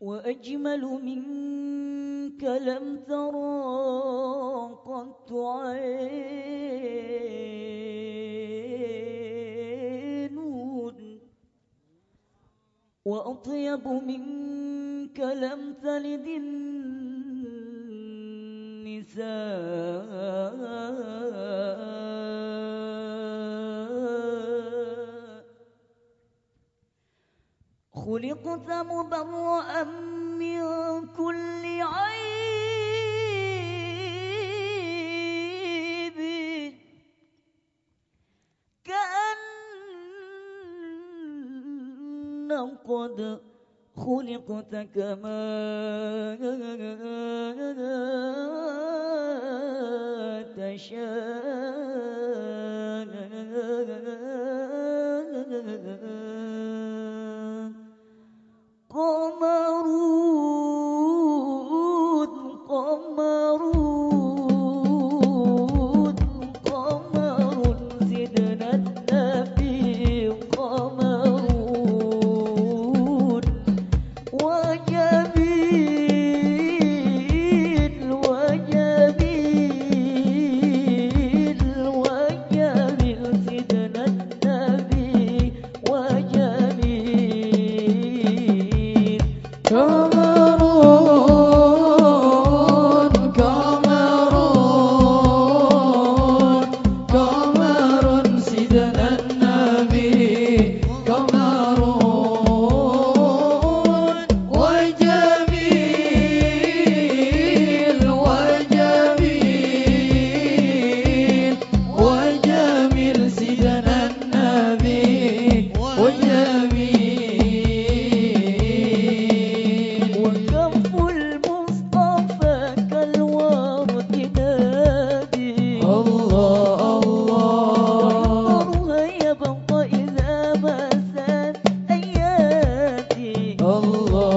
وأجمل منك لم ترى قط عين، وأطيب منك لم تلد النساء. خلقت مبرأ من كل عيب، كأن قد خلقت كما تشاء. قمرون قمرون قمر سيدنا النبي، قمرون وجميل وجميل وجميل سيدنا النبي وجميل. قمرون قمرون قمر سيدنا النبي، قمرون وجميل وجميل وجميل سيدنا النبي وجميل. وكف المصطفى كالورد نادي، الله الله ينظرها يبقى إذا ما زاد أيادي. الله